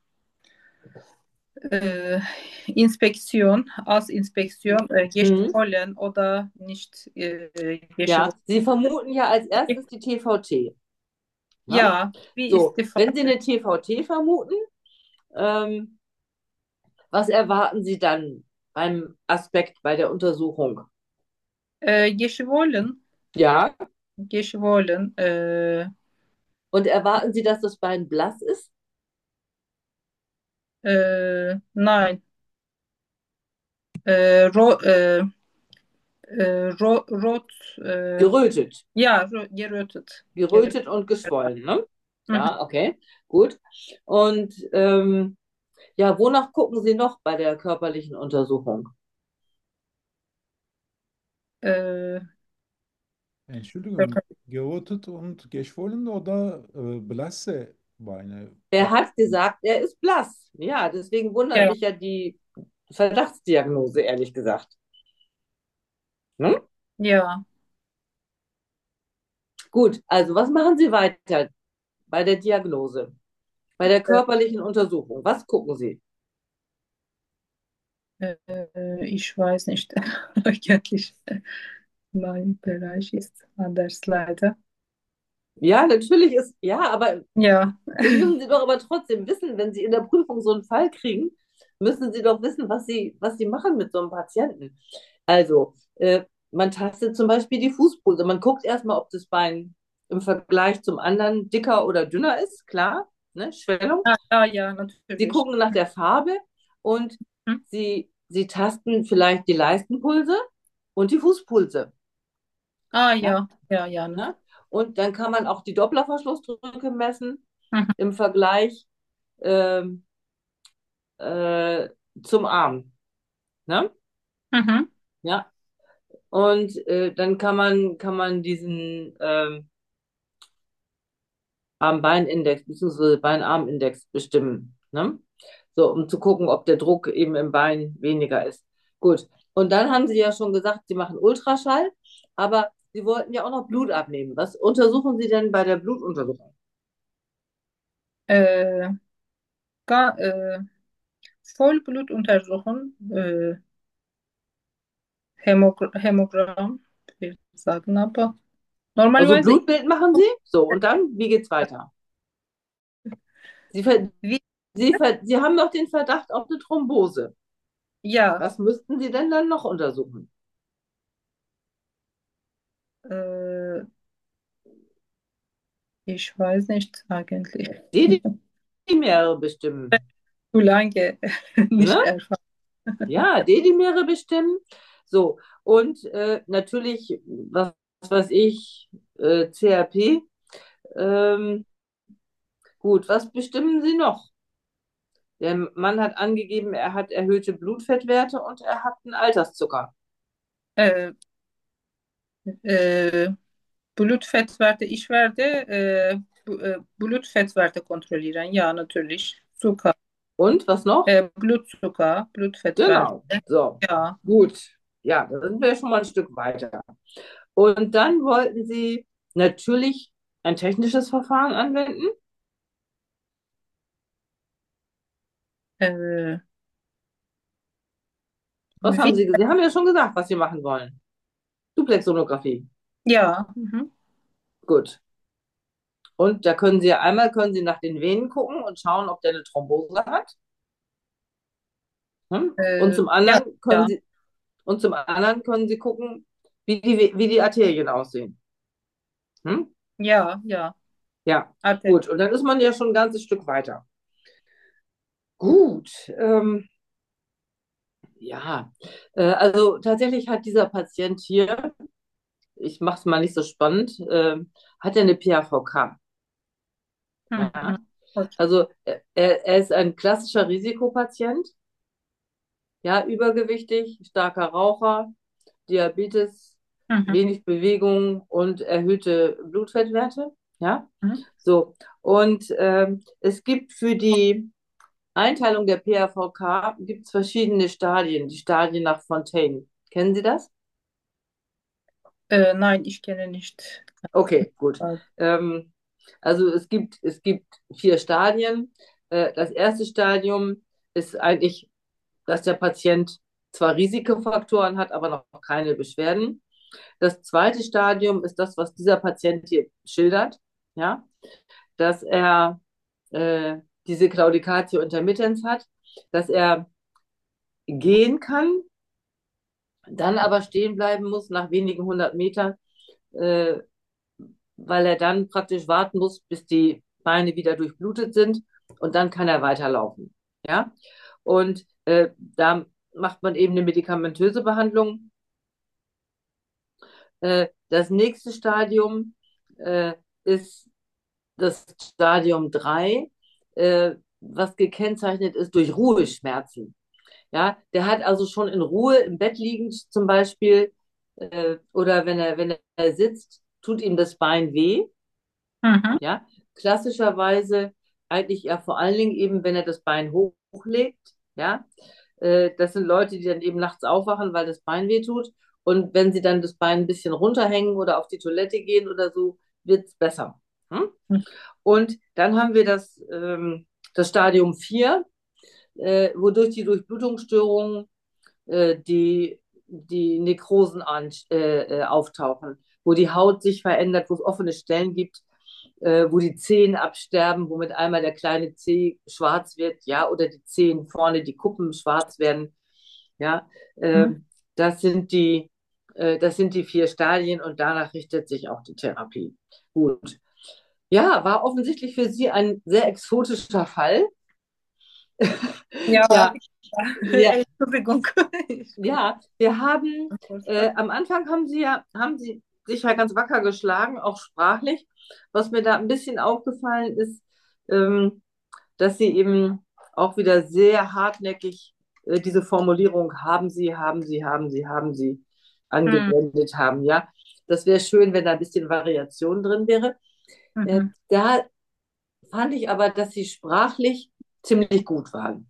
äh, Inspektion, als Inspektion äh, Mhm. geschwollen oder nicht äh, Ja, geschwollen. Sie vermuten ja als erstes die T V T. Ne? Ja, wie ist So, die wenn Sie Farbe? eine T V T vermuten, ähm, was erwarten Sie dann beim Aspekt, bei der Untersuchung? Äh, geschwollen, Ja, geschwollen. Äh, und erwarten Sie, dass das Bein blass ist? äh, nein, äh, ro äh, äh, ro rot, äh, Gerötet. ja, ro gerötet. Gerötet. Gerötet und geschwollen, ne? Mhm. Ja, okay, gut. Und ähm, ja, wonach gucken Sie noch bei der körperlichen Untersuchung? Äh, Entschuldigung, gerötet und geschwollen oder äh, blasse Beine? Er hat gesagt, er ist blass. Ja, deswegen wundert ja, mich ja die Verdachtsdiagnose, ehrlich gesagt. Ne? ja. Gut, also was machen Sie weiter bei der Diagnose, bei der körperlichen Untersuchung? Was gucken Sie? Äh, äh, ich weiß nicht. Eigentlich, mein Bereich ist anders leider. Ja, natürlich ist, ja, aber Ja, das müssen Sie doch aber trotzdem wissen, wenn Sie in der Prüfung so einen Fall kriegen, müssen Sie doch wissen, was Sie, was Sie machen mit so einem Patienten. Also, äh, man tastet zum Beispiel die Fußpulse. Man guckt erstmal, ob das Bein im Vergleich zum anderen dicker oder dünner ist, klar, ne? Schwellung. ah, ja, ja, Sie natürlich. gucken nach der Farbe und Hm? Sie, Sie tasten vielleicht die Leistenpulse und die Fußpulse. Ah, Ja? ja, ja, ja. Ne? Und dann kann man auch die Dopplerverschlussdrücke messen Mhm. im Vergleich ähm, äh, zum Arm. Ne? Mhm. Ja. Und äh, dann kann man, kann man diesen ähm, Arm-Bein-Index bzw. Bein-Arm-Index bestimmen. Ne? So, um zu gucken, ob der Druck eben im Bein weniger ist. Gut. Und dann haben Sie ja schon gesagt, Sie machen Ultraschall, aber Sie wollten ja auch noch Blut abnehmen. Was untersuchen Sie denn bei der Blutuntersuchung? Äh, ga, äh, Vollblutuntersuchung, äh, Hämogra Hämogramm, wir sagen aber. Also Normalerweise, Blutbild machen Sie? So, und dann, wie geht's weiter? Sie, ver wie, Sie, ver Sie haben noch den Verdacht auf eine Thrombose. ja, Was müssten Sie denn dann noch untersuchen? äh, ich weiß nicht eigentlich. D-Dimere bestimmen. Zu lange nicht Ne? erfahren. Ja, D-Dimere bestimmen. So, und äh, natürlich, was, was weiß ich, äh, C R P. Ähm, gut, was bestimmen Sie noch? Der Mann hat angegeben, er hat erhöhte Blutfettwerte und er hat einen Alterszucker. Äh, äh, Blutfettwerte, ich werde äh, Bu- äh, Blutfettwerte kontrollieren. Ja, natürlich. Zucker, Und was noch? äh, Blutzucker, Blutfettwerte. Genau. So, Ja, gut. Ja, da sind wir schon mal ein Stück weiter. Und dann wollten Sie natürlich ein technisches Verfahren anwenden. äh, Was wie? haben Sie gesagt? Sie haben ja schon gesagt, was Sie machen wollen. Duplexsonographie. Ja, mhm. Gut. Und da können Sie einmal können Sie nach den Venen gucken und schauen, ob der eine Thrombose hat. Hm? Und Äh, zum ja, anderen können ja, Sie und zum anderen können Sie gucken, wie die, wie die Arterien aussehen. Hm? ja, ja. Ja, Arte- gut. Und dann ist man ja schon ein ganzes Stück weiter. Gut. Ähm, ja, äh, also tatsächlich hat dieser Patient hier ich mache es mal nicht so spannend, äh, hat er eine P A V K. Ja? Mhm. Okay. Also er, er ist ein klassischer Risikopatient, ja, übergewichtig, starker Raucher, Diabetes, Mhm. wenig Bewegung und erhöhte Blutfettwerte. Ja, Mhm. so. Und ähm, es gibt für die Einteilung der P A V K gibt's verschiedene Stadien, die Stadien nach Fontaine. Kennen Sie das? Äh, nein, ich kenne nicht. Okay, gut. Ähm, also es gibt, es gibt vier Stadien. Äh, das erste Stadium ist eigentlich, dass der Patient zwar Risikofaktoren hat, aber noch keine Beschwerden. Das zweite Stadium ist das, was dieser Patient hier schildert, ja, dass er äh, diese Claudicatio intermittens hat, dass er gehen kann, dann aber stehen bleiben muss nach wenigen hundert Metern, äh, weil er dann praktisch warten muss, bis die Beine wieder durchblutet sind und dann kann er weiterlaufen. Ja? Und äh, da macht man eben eine medikamentöse Behandlung. Äh, das nächste Stadium äh, ist das Stadium drei, äh, was gekennzeichnet ist durch Ruheschmerzen. Ja, der hat also schon in Ruhe im Bett liegend zum Beispiel äh, oder wenn er, wenn er sitzt, tut ihm das Bein weh. Mhm. Ja, klassischerweise eigentlich ja vor allen Dingen eben, wenn er das Bein hochlegt. Ja, äh, das sind Leute, die dann eben nachts aufwachen, weil das Bein weh tut. Und wenn sie dann das Bein ein bisschen runterhängen oder auf die Toilette gehen oder so, wird es besser. Hm? Und dann haben wir das, ähm, das Stadium vier, äh, wodurch die Durchblutungsstörungen, äh, die, die Nekrosen an, äh, äh, auftauchen, wo die Haut sich verändert, wo es offene Stellen gibt, äh, wo die Zehen absterben, womit einmal der kleine Zeh schwarz wird, ja, oder die Zehen vorne, die Kuppen schwarz werden, ja. Äh, Mhm. das sind die, äh, das sind die vier Stadien und danach richtet sich auch die Therapie. Gut. Ja, war offensichtlich für Sie ein sehr exotischer Fall. Ja, Ja, ja, Entschuldigung. ja, wir haben äh, am Anfang haben Sie ja, haben Sie sich ja ganz wacker geschlagen, auch sprachlich. Was mir da ein bisschen aufgefallen ist, ähm, dass Sie eben auch wieder sehr hartnäckig äh, diese Formulierung haben Sie, haben Sie, haben Sie, haben Sie Mhm. angewendet haben. Ja, das wäre schön, wenn da ein bisschen Variation drin wäre. Äh, Mhm. da fand ich aber, dass Sie sprachlich ziemlich gut waren.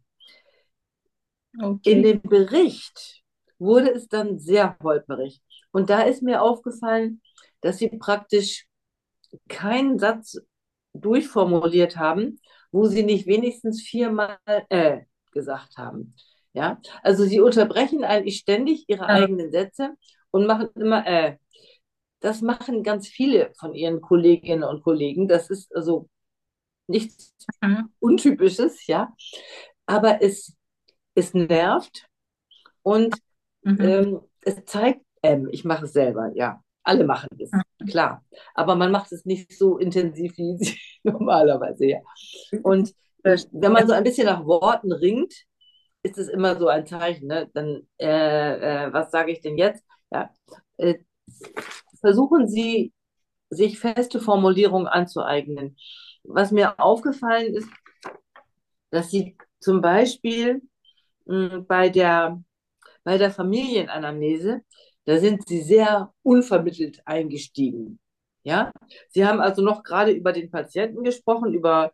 In Okay. dem Bericht wurde es dann sehr holperig. Und da ist mir aufgefallen, dass sie praktisch keinen Satz durchformuliert haben, wo sie nicht wenigstens viermal äh gesagt haben. Ja, also sie unterbrechen eigentlich ständig ihre Ja. eigenen Sätze und machen immer äh. Das machen ganz viele von ihren Kolleginnen und Kollegen. Das ist also nichts Mhm. Untypisches, ja. Aber es, es nervt. Und Mhm. ähm, es zeigt, ähm, ich mache es selber, ja. Alle machen es, Mhm. klar. Aber man macht es nicht so intensiv wie sie normalerweise, ja. Und äh, wenn man so ein bisschen nach Worten ringt, ist es immer so ein Zeichen, ne? Dann, äh, äh, was sage ich denn jetzt? Ja. Äh, versuchen Sie, sich feste Formulierungen anzueignen. Was mir aufgefallen ist, dass Sie zum Beispiel mh, bei der bei der Familienanamnese, da sind sie sehr unvermittelt eingestiegen. Ja, sie haben also noch gerade über den Patienten gesprochen, über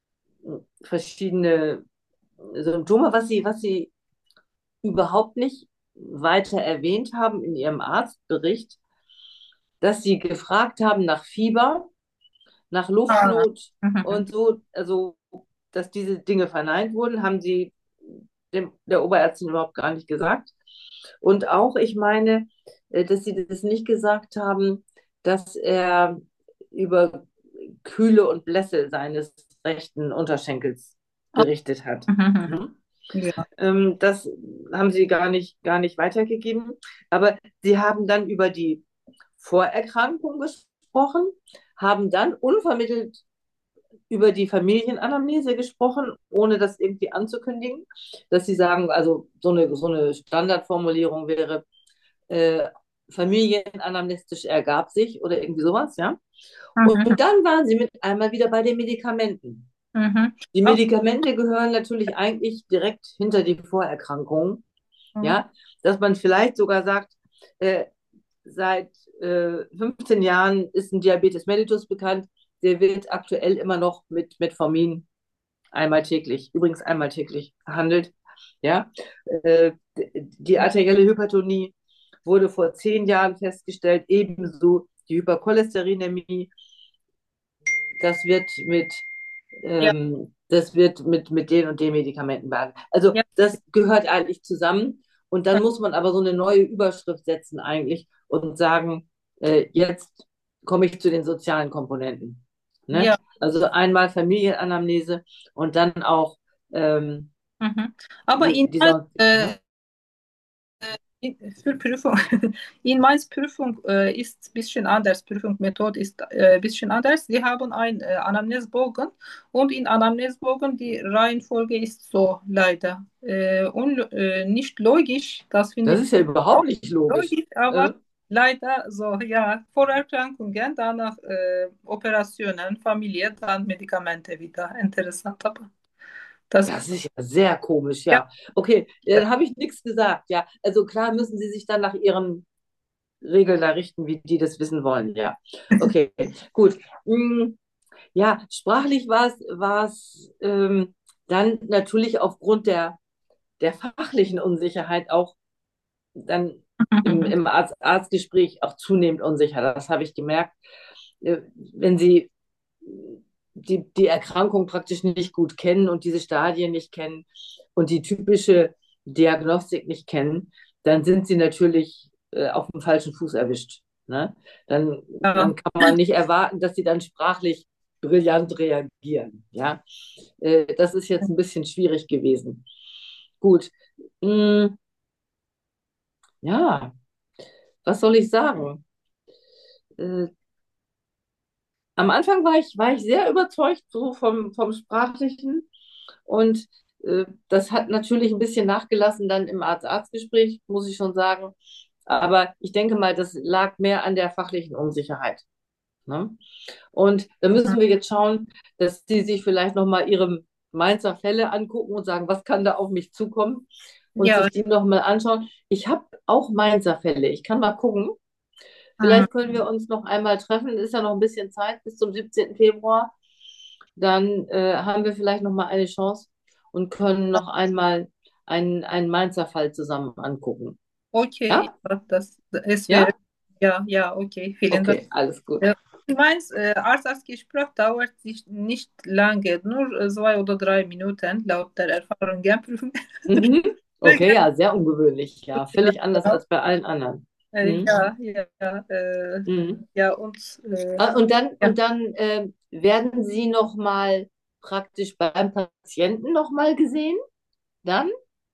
verschiedene Symptome, was sie, was sie überhaupt nicht weiter erwähnt haben in ihrem Arztbericht, dass sie gefragt haben nach Fieber, nach Ah. Luftnot Mhm. und so, also dass diese Dinge verneint wurden, haben sie dem, der Oberärztin überhaupt gar nicht gesagt. Und auch, ich meine, äh, dass sie das nicht gesagt haben, dass er über Kühle und Blässe seines rechten Unterschenkels Ah. berichtet hat. Mhm. Hm? Ja. Ähm, das haben sie gar nicht, gar nicht weitergegeben. Aber sie haben dann über die Vorerkrankung gesprochen, haben dann unvermittelt über die Familienanamnese gesprochen, ohne das irgendwie anzukündigen, dass sie sagen, also so eine, so eine Standardformulierung wäre, äh, familienanamnestisch ergab sich oder irgendwie sowas, ja. Mhm. Und dann waren sie mit einmal wieder bei den Medikamenten. Mhm. Die Aber, Medikamente gehören natürlich eigentlich direkt hinter die Vorerkrankungen, mhm. ja, dass man vielleicht sogar sagt, äh, seit äh, fünfzehn Jahren ist ein Diabetes mellitus bekannt, der wird aktuell immer noch mit Metformin einmal täglich, übrigens einmal täglich behandelt, ja. Äh, die arterielle Hypertonie wurde vor zehn Jahren festgestellt, ebenso die Hypercholesterinämie, das wird mit, Ja, ähm, das wird mit, mit den und den Medikamenten behandelt. Also ja. das gehört eigentlich zusammen. Und dann muss man aber so eine neue Überschrift setzen eigentlich und sagen, äh, jetzt komme ich zu den sozialen Komponenten. Ne? Ja. Also einmal Familienanamnese und dann auch ähm, Mhm. Aber die, in Mainz, dieser, äh, ja, in, für Prüfung, in Mainz Prüfung äh, ist ein bisschen anders, Prüfungsmethode ist ein äh, bisschen anders. Sie haben einen äh, Anamnesebogen und in Anamnesebogen die Reihenfolge ist so leider äh, un, äh, nicht logisch, das finde das ich ist ja überhaupt nicht logisch. logisch, aber Äh, leider so, ja, Vorerkrankungen, danach äh, Operationen, Familie, dann Medikamente wieder. Interessant, aber das, Das ist ja sehr komisch, ja, ja. Okay, dann habe ich nichts gesagt, ja. Also klar müssen Sie sich dann nach Ihren Regeln da richten, wie die das wissen wollen, ja. Okay, gut. Mm, ja, sprachlich war es, war es ähm, dann natürlich aufgrund der, der fachlichen Unsicherheit auch dann im, im Arzt, Arztgespräch auch zunehmend unsicher. Das habe ich gemerkt. Äh, Wenn Sie die, die Erkrankung praktisch nicht gut kennen und diese Stadien nicht kennen und die typische Diagnostik nicht kennen, dann sind Sie natürlich äh, auf dem falschen Fuß erwischt. Ne? Dann, ja. dann kann man nicht erwarten, dass Sie dann sprachlich brillant reagieren. Ja? Äh, das ist jetzt ein bisschen schwierig gewesen. Gut. Mm, ja, was soll ich sagen? Äh, am Anfang war ich, war ich sehr überzeugt so vom, vom Sprachlichen und äh, das hat natürlich ein bisschen nachgelassen dann im Arzt-Arzt-Gespräch, muss ich schon sagen. Aber ich denke mal, das lag mehr an der fachlichen Unsicherheit. Ne? Und da müssen wir jetzt schauen, dass Sie sich vielleicht nochmal Ihre Mainzer Fälle angucken und sagen, was kann da auf mich zukommen und Ja, sich die nochmal anschauen. Ich habe auch Mainzer Fälle. Ich kann mal gucken. mhm. Vielleicht können wir uns noch einmal treffen. Ist ja noch ein bisschen Zeit bis zum siebzehnten Februar. Dann äh, haben wir vielleicht noch mal eine Chance und können noch einmal einen, einen Mainzer Fall zusammen angucken. Okay, Ja? ja, das, es wäre, Ja? ja, ja, okay, vielen Dank. Okay, alles gut. Äh, Meins äh, Arztgespräch dauert sich nicht lange, nur äh, zwei oder drei Minuten, laut der Erfahrung. Mhm. Okay, ja, sehr ungewöhnlich. Ja, völlig anders als bei allen anderen. Äh, Mhm. ja, ja, ja, äh, Mhm. ja, und äh, Ah, Und dann, ja. und dann äh, werden Sie noch mal praktisch beim Patienten noch mal gesehen? Dann?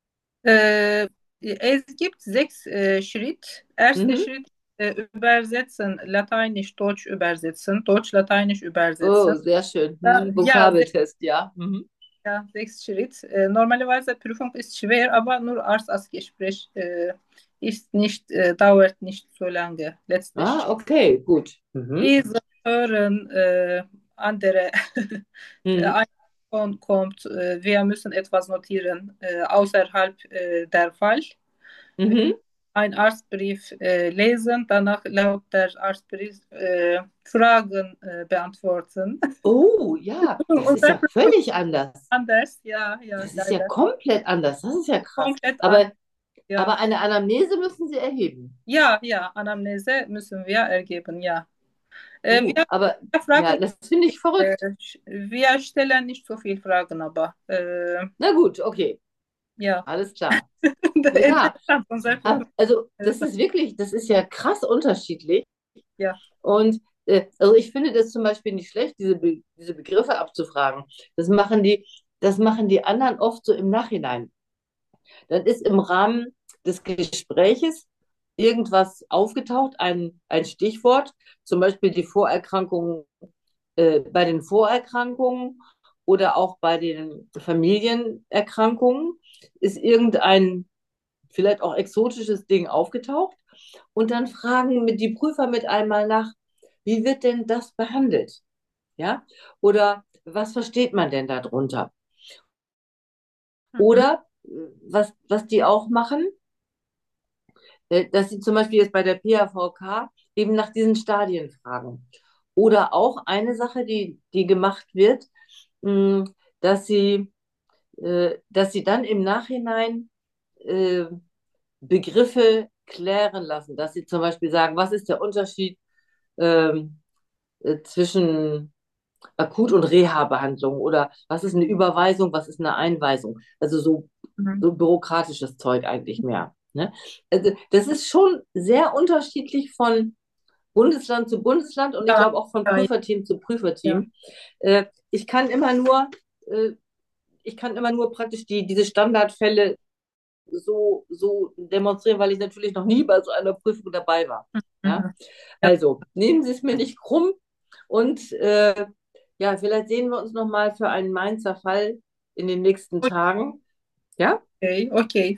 Äh, es gibt sechs äh, Schritte. Erster Mhm. Schritt äh, übersetzen, Lateinisch, Deutsch übersetzen, Deutsch, Lateinisch Oh, übersetzen. sehr schön. Ja, Mhm. ja, Vokabeltest, ja. Mhm. ja, sechs Schritt. Äh, normalerweise Prüfung ist schwer, aber nur Arztgespräch äh, ist nicht, äh, dauert nicht so lange Ah, letztlich. okay, gut. Mhm. Diese hören äh, andere Mhm. ein Telefon kommt, äh, wir müssen etwas notieren äh, außerhalb äh, der Fall. Mhm. Ein Arztbrief äh, lesen, danach laut der Arztbrief äh, Fragen äh, beantworten. Oh, ja, das Und ist dann ja völlig anders. anders, ja, ja, Das ist ja leider. komplett anders. Das ist ja krass. Komplett anders, Aber, ja. aber eine Anamnese müssen Sie erheben. Ja, ja, Anamnese müssen wir ergeben, ja. Äh, Oh, wir, aber wir ja, fragen, das finde ich äh, verrückt. wir stellen nicht so viele Fragen, aber äh, Na gut, okay, ja, alles klar. Ja, interessant, unser ab- Prüfung. also das Interessant. ist wirklich, das ist ja krass unterschiedlich. Ja, Und äh, also ich finde das zum Beispiel nicht schlecht, diese, Be diese Begriffe abzufragen. Das machen die, das machen die anderen oft so im Nachhinein. Dann ist im Rahmen des Gespräches irgendwas aufgetaucht, ein, ein Stichwort, zum Beispiel die Vorerkrankungen, äh, bei den Vorerkrankungen oder auch bei den Familienerkrankungen ist irgendein vielleicht auch exotisches Ding aufgetaucht Und dann fragen mit die Prüfer mit einmal nach, wie wird denn das behandelt? Ja? Oder was versteht man denn darunter? Mhm. Oder äh, was, was die auch machen, äh, dass sie zum Beispiel jetzt bei der P A V K eben nach diesen Stadien fragen. Oder auch eine Sache, die, die gemacht wird, mh, dass sie, äh, dass sie dann im Nachhinein äh, Begriffe klären lassen, dass sie zum Beispiel sagen, was ist der Unterschied ähm, äh, zwischen Akut- und Reha-Behandlung oder was ist eine Überweisung, was ist eine Einweisung. Also so, Mhm. so bürokratisches Zeug eigentlich mehr. Ne? Also das ist schon sehr unterschiedlich von Bundesland zu Bundesland und ich Ja, glaube auch von ja, ja. Prüferteam zu Ja. Prüferteam. Äh, ich kann immer nur, äh, ich kann immer nur praktisch die, diese Standardfälle so, so demonstrieren, weil ich natürlich noch nie bei so einer Prüfung dabei war. Ja? Mhm. Ja. Also, nehmen Sie es mir nicht krumm und äh, ja, vielleicht sehen wir uns nochmal für einen Mainzer Fall in den nächsten Tagen. Ja? Okay, okay.